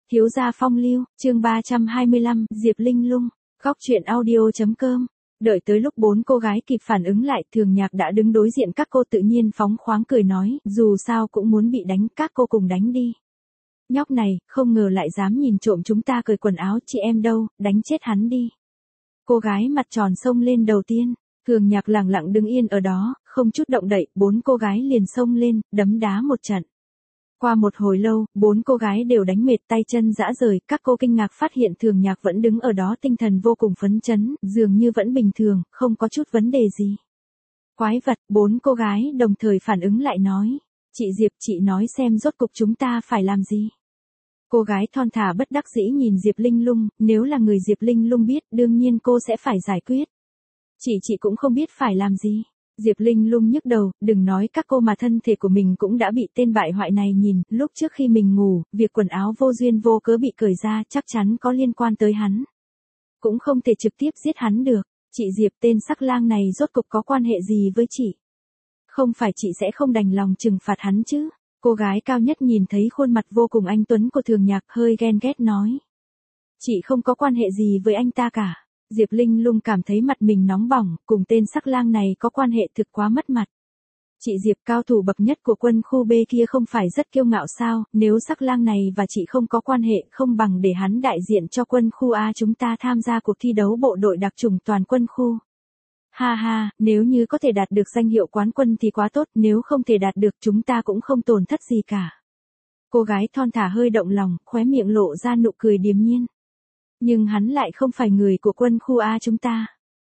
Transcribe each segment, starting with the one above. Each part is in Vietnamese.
Thiếu gia phong lưu, chương 325, Diệp Linh Lung, góc truyện audio.com. Đợi tới lúc bốn cô gái kịp phản ứng lại, Thường Nhạc đã đứng đối diện các cô tự nhiên phóng khoáng cười nói, dù sao cũng muốn bị đánh, các cô cùng đánh đi. Nhóc này, không ngờ lại dám nhìn trộm chúng ta cởi quần áo, chị em đâu, đánh chết hắn đi. Cô gái mặt tròn xông lên đầu tiên, Thường Nhạc lặng lặng đứng yên ở đó, không chút động đậy, bốn cô gái liền xông lên, đấm đá một trận. Qua một hồi lâu, bốn cô gái đều đánh mệt tay chân rã rời, các cô kinh ngạc phát hiện Thường Nhạc vẫn đứng ở đó tinh thần vô cùng phấn chấn, dường như vẫn bình thường, không có chút vấn đề gì. Quái vật, bốn cô gái đồng thời phản ứng lại nói. Chị Diệp, chị nói xem rốt cục chúng ta phải làm gì? Cô gái thon thả bất đắc dĩ nhìn Diệp Linh Lung, nếu là người Diệp Linh Lung biết, đương nhiên cô sẽ phải giải quyết. Chị cũng không biết phải làm gì. Diệp Linh Lung nhức đầu, đừng nói các cô mà thân thể của mình cũng đã bị tên bại hoại này nhìn, lúc trước khi mình ngủ, việc quần áo vô duyên vô cớ bị cởi ra chắc chắn có liên quan tới hắn. Cũng không thể trực tiếp giết hắn được, chị Diệp tên sắc lang này rốt cục có quan hệ gì với chị? Không phải chị sẽ không đành lòng trừng phạt hắn chứ? Cô gái cao nhất nhìn thấy khuôn mặt vô cùng anh tuấn của Thường Nhạc hơi ghen ghét nói. Chị không có quan hệ gì với anh ta cả. Diệp Linh Lung cảm thấy mặt mình nóng bỏng, cùng tên sắc lang này có quan hệ thực quá mất mặt. Chị Diệp cao thủ bậc nhất của quân khu B kia không phải rất kiêu ngạo sao, nếu sắc lang này và chị không có quan hệ không bằng để hắn đại diện cho quân khu A chúng ta tham gia cuộc thi đấu bộ đội đặc chủng toàn quân khu. Ha ha, nếu như có thể đạt được danh hiệu quán quân thì quá tốt, nếu không thể đạt được chúng ta cũng không tổn thất gì cả. Cô gái thon thả hơi động lòng, khóe miệng lộ ra nụ cười điềm nhiên. Nhưng hắn lại không phải người của quân khu A chúng ta.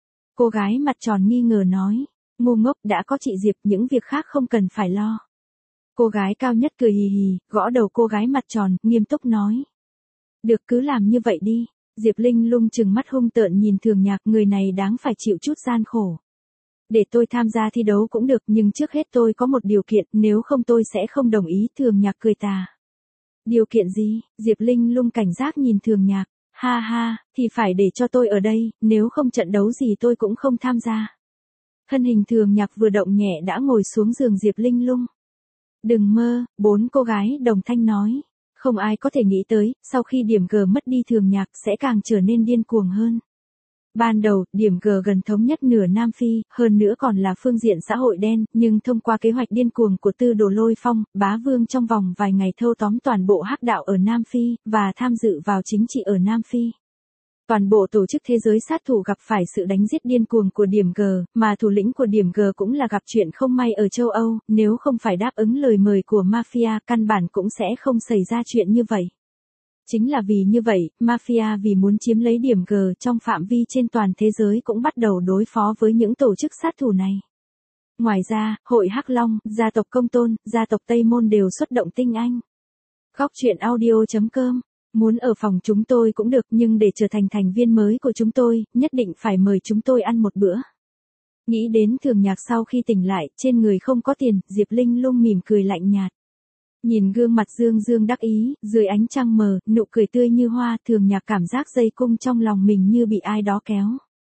Cô gái mặt tròn nghi ngờ nói, ngu ngốc, đã có chị Diệp, những việc khác không cần phải lo. Cô gái cao nhất cười hì hì, gõ đầu cô gái mặt tròn, nghiêm túc nói. Được, cứ làm như vậy đi. Diệp Linh Lung trừng mắt hung tợn nhìn Thường Nhạc, người này đáng phải chịu chút gian khổ. Để tôi tham gia thi đấu cũng được, nhưng trước hết tôi có một điều kiện, nếu không tôi sẽ không đồng ý. Thường Nhạc cười tà. Điều kiện gì? Diệp Linh Lung cảnh giác nhìn Thường Nhạc. Ha ha, thì phải để cho tôi ở đây, nếu không trận đấu gì tôi cũng không tham gia. Thân hình Thường Nhạc vừa động nhẹ đã ngồi xuống giường Diệp Linh Lung. Đừng mơ, bốn cô gái đồng thanh nói. Không ai có thể nghĩ tới, sau khi điểm G mất đi Thường Nhạc sẽ càng trở nên điên cuồng hơn. Ban đầu, điểm G gần thống nhất nửa Nam Phi, hơn nữa còn là phương diện xã hội đen, nhưng thông qua kế hoạch điên cuồng của Tư Đồ Lôi Phong, bá vương trong vòng vài ngày thâu tóm toàn bộ hắc đạo ở Nam Phi, và tham dự vào chính trị ở Nam Phi. Toàn bộ tổ chức thế giới sát thủ gặp phải sự đánh giết điên cuồng của điểm G, mà thủ lĩnh của điểm G cũng là gặp chuyện không may ở châu Âu, nếu không phải đáp ứng lời mời của mafia, căn bản cũng sẽ không xảy ra chuyện như vậy. Chính là vì như vậy, mafia vì muốn chiếm lấy điểm G trong phạm vi trên toàn thế giới cũng bắt đầu đối phó với những tổ chức sát thủ này. Ngoài ra, hội Hắc Long, gia tộc Công Tôn, gia tộc Tây Môn đều xuất động tinh anh. Góc truyện audio.com. Muốn ở phòng chúng tôi cũng được, nhưng để trở thành thành viên mới của chúng tôi, nhất định phải mời chúng tôi ăn một bữa. Nghĩ đến Thường Nhạc sau khi tỉnh lại, trên người không có tiền, Diệp Linh Lung mỉm cười lạnh nhạt. Nhìn gương mặt dương dương đắc ý, dưới ánh trăng mờ, nụ cười tươi như hoa, Thường Nhạc cảm giác dây cung trong lòng mình như bị ai đó kéo.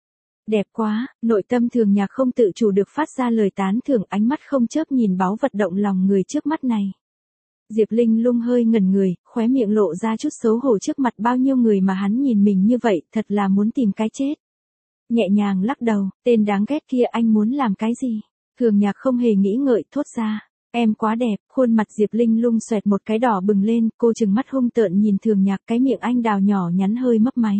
Đẹp quá, nội tâm Thường Nhạc không tự chủ được phát ra lời tán thưởng, ánh mắt không chớp nhìn báu vật động lòng người trước mắt này. Diệp Linh Lung hơi ngẩn người, khóe miệng lộ ra chút xấu hổ trước mặt bao nhiêu người mà hắn nhìn mình như vậy, thật là muốn tìm cái chết. Nhẹ nhàng lắc đầu, tên đáng ghét kia, anh muốn làm cái gì? Thường Nhạc không hề nghĩ ngợi thốt ra. Em quá đẹp, khuôn mặt Diệp Linh Lung xoẹt một cái đỏ bừng lên, cô trừng mắt hung tợn nhìn Thường Nhạc, cái miệng anh đào nhỏ nhắn hơi mấp máy.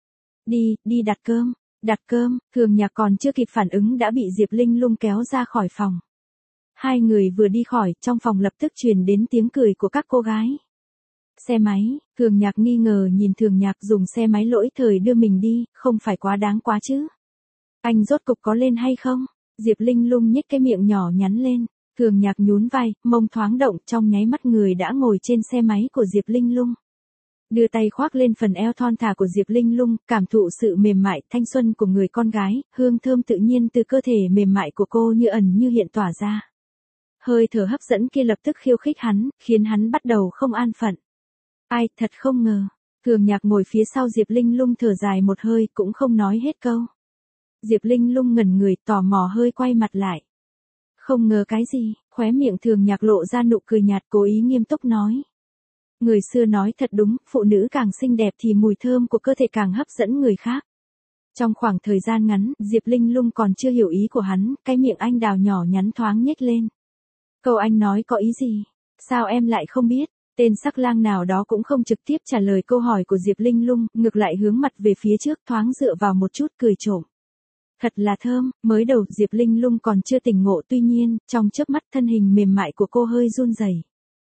Đi đặt cơm, Thường Nhạc còn chưa kịp phản ứng đã bị Diệp Linh Lung kéo ra khỏi phòng. Hai người vừa đi khỏi, trong phòng lập tức truyền đến tiếng cười của các cô gái. Xe máy, Thường Nhạc nghi ngờ nhìn Thường Nhạc dùng xe máy lỗi thời đưa mình đi, không phải quá đáng quá chứ. Anh rốt cục có lên hay không? Diệp Linh Lung nhếch cái miệng nhỏ nhắn lên. Thường Nhạc nhún vai, mông thoáng động, trong nháy mắt người đã ngồi trên xe máy của Diệp Linh Lung. Đưa tay khoác lên phần eo thon thả của Diệp Linh Lung, cảm thụ sự mềm mại, thanh xuân của người con gái, hương thơm tự nhiên từ cơ thể mềm mại của cô như ẩn như hiện tỏa ra. Hơi thở hấp dẫn kia lập tức khiêu khích hắn, khiến hắn bắt đầu không an phận. Ai, thật không ngờ. Thường Nhạc ngồi phía sau Diệp Linh Lung thở dài một hơi, cũng không nói hết câu. Diệp Linh Lung ngẩn người, tò mò hơi quay mặt lại. Không ngờ cái gì? Khóe miệng Thường Nhạc lộ ra nụ cười nhạt, cố ý nghiêm túc nói. Người xưa nói thật đúng, phụ nữ càng xinh đẹp thì mùi thơm của cơ thể càng hấp dẫn người khác. Trong khoảng thời gian ngắn, Diệp Linh Lung còn chưa hiểu ý của hắn, cái miệng anh đào nhỏ nhắn thoáng nhếch lên. Câu anh nói có ý gì? Sao em lại không biết? Tên sắc lang nào đó cũng không trực tiếp trả lời câu hỏi của Diệp Linh Lung, ngược lại hướng mặt về phía trước thoáng dựa vào một chút cười trộm. Thật là thơm, mới đầu Diệp Linh Lung còn chưa tỉnh ngộ, tuy nhiên, trong chớp mắt thân hình mềm mại của cô hơi run rẩy.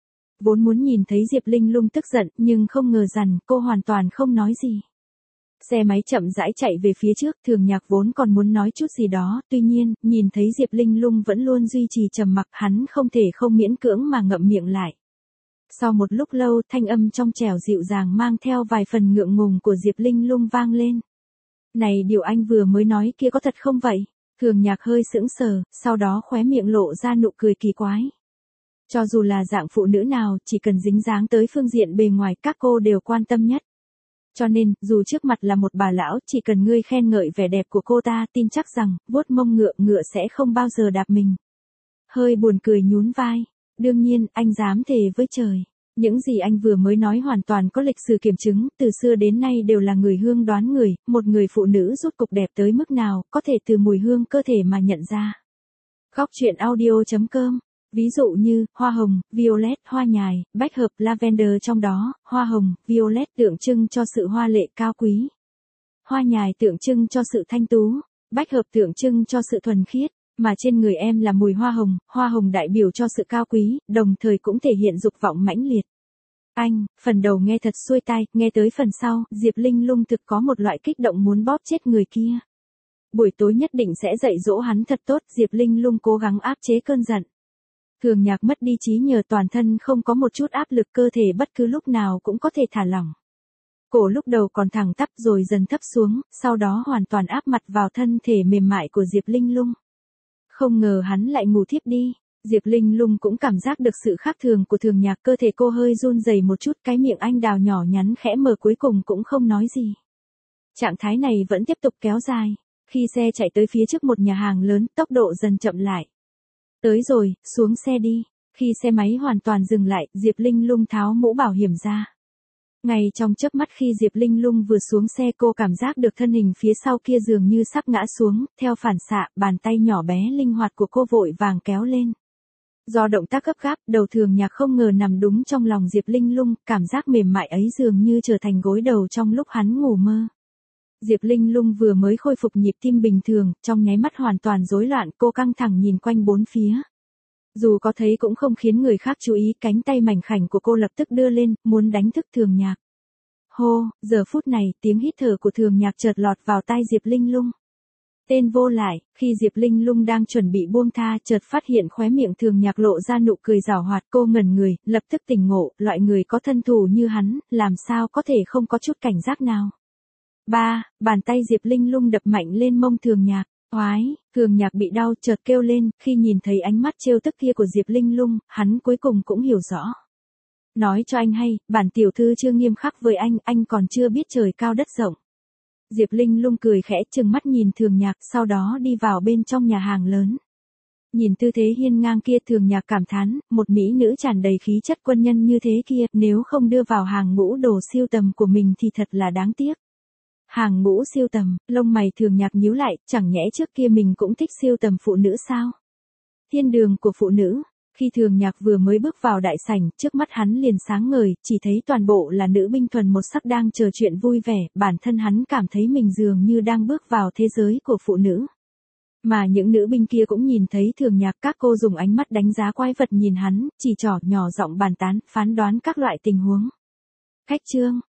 Vốn muốn nhìn thấy Diệp Linh Lung tức giận, nhưng không ngờ rằng cô hoàn toàn không nói gì. Xe máy chậm rãi chạy về phía trước, Thường Nhạc vốn còn muốn nói chút gì đó, tuy nhiên, nhìn thấy Diệp Linh Lung vẫn luôn duy trì trầm mặc, hắn không thể không miễn cưỡng mà ngậm miệng lại. Sau một lúc lâu, thanh âm trong trẻo dịu dàng mang theo vài phần ngượng ngùng của Diệp Linh Lung vang lên. Này, điều anh vừa mới nói kia có thật không vậy? Thường Nhạc hơi sững sờ, sau đó khóe miệng lộ ra nụ cười kỳ quái. Cho dù là dạng phụ nữ nào, chỉ cần dính dáng tới phương diện bề ngoài, các cô đều quan tâm nhất. Cho nên, dù trước mặt là một bà lão, chỉ cần ngươi khen ngợi vẻ đẹp của cô ta, tin chắc rằng, vuốt mông ngựa sẽ không bao giờ đạp mình. Hơi buồn cười nhún vai. Đương nhiên, anh dám thề với trời. Những gì anh vừa mới nói hoàn toàn có lịch sử kiểm chứng, từ xưa đến nay đều là người hương đoán người, một người phụ nữ rốt cục đẹp tới mức nào, có thể từ mùi hương cơ thể mà nhận ra. Góc truyện audio.com. Ví dụ như, hoa hồng, violet, hoa nhài, bách hợp, lavender, trong đó, hoa hồng, violet tượng trưng cho sự hoa lệ cao quý. Hoa nhài tượng trưng cho sự thanh tú, bách hợp tượng trưng cho sự thuần khiết, mà trên người em là mùi hoa hồng đại biểu cho sự cao quý, đồng thời cũng thể hiện dục vọng mãnh liệt. Anh, phần đầu nghe thật xuôi tai, nghe tới phần sau, Diệp Linh Lung thực có một loại kích động muốn bóp chết người kia. Buổi tối nhất định sẽ dạy dỗ hắn thật tốt, Diệp Linh Lung cố gắng áp chế cơn giận. Thường Nhạc mất đi trí nhớ, toàn thân không có một chút áp lực, cơ thể bất cứ lúc nào cũng có thể thả lỏng. Cổ lúc đầu còn thẳng tắp rồi dần thấp xuống, sau đó hoàn toàn áp mặt vào thân thể mềm mại của Diệp Linh Lung. Không ngờ hắn lại ngủ thiếp đi. Diệp Linh Lung cũng cảm giác được sự khác thường của Thường Nhạc, cơ thể cô hơi run rẩy một chút, cái miệng anh đào nhỏ nhắn khẽ mở, cuối cùng cũng không nói gì. Trạng thái này vẫn tiếp tục kéo dài. Khi xe chạy tới phía trước một nhà hàng lớn, tốc độ dần chậm lại. Tới rồi, xuống xe đi. Khi xe máy hoàn toàn dừng lại, Diệp Linh Lung tháo mũ bảo hiểm ra. Ngay trong chớp mắt khi Diệp Linh Lung vừa xuống xe, cô cảm giác được thân hình phía sau kia dường như sắp ngã xuống, theo phản xạ, bàn tay nhỏ bé linh hoạt của cô vội vàng kéo lên. Do động tác gấp gáp, đầu Thường Nhạc không ngờ nằm đúng trong lòng Diệp Linh Lung, cảm giác mềm mại ấy dường như trở thành gối đầu trong lúc hắn ngủ mơ. Diệp Linh Lung vừa mới khôi phục nhịp tim bình thường, trong nháy mắt hoàn toàn rối loạn, cô căng thẳng nhìn quanh bốn phía. Dù có thấy cũng không khiến người khác chú ý, cánh tay mảnh khảnh của cô lập tức đưa lên, muốn đánh thức Thường Nhạc. Hô, giờ phút này, tiếng hít thở của Thường Nhạc chợt lọt vào tai Diệp Linh Lung. Tên vô lại, khi Diệp Linh Lung đang chuẩn bị buông tha, chợt phát hiện khóe miệng Thường Nhạc lộ ra nụ cười giảo hoạt, cô ngẩn người, lập tức tỉnh ngộ, loại người có thân thủ như hắn, làm sao có thể không có chút cảnh giác nào. Bàn tay Diệp Linh Lung đập mạnh lên mông Thường Nhạc. Oái, Thường Nhạc bị đau, chợt kêu lên, khi nhìn thấy ánh mắt trêu tức kia của Diệp Linh Lung, hắn cuối cùng cũng hiểu rõ. Nói cho anh hay, bản tiểu thư chưa nghiêm khắc với anh còn chưa biết trời cao đất rộng. Diệp Linh Lung cười khẽ, trừng mắt nhìn Thường Nhạc, sau đó đi vào bên trong nhà hàng lớn. Nhìn tư thế hiên ngang kia, Thường Nhạc cảm thán, một mỹ nữ tràn đầy khí chất quân nhân như thế kia, nếu không đưa vào hàng ngũ đồ siêu tầm của mình thì thật là đáng tiếc. Hàng ngũ siêu tầm, lông mày Thường Nhạc nhíu lại, chẳng nhẽ trước kia mình cũng thích siêu tầm phụ nữ sao? Thiên đường của phụ nữ. Khi Thường Nhạc vừa mới bước vào đại sảnh, trước mắt hắn liền sáng ngời, chỉ thấy toàn bộ là nữ binh thuần một sắc đang chờ chuyện vui vẻ, bản thân hắn cảm thấy mình dường như đang bước vào thế giới của phụ nữ. Mà những nữ binh kia cũng nhìn thấy Thường Nhạc, các cô dùng ánh mắt đánh giá quái vật nhìn hắn, chỉ trỏ nhỏ giọng bàn tán, phán đoán các loại tình huống. Khách trương,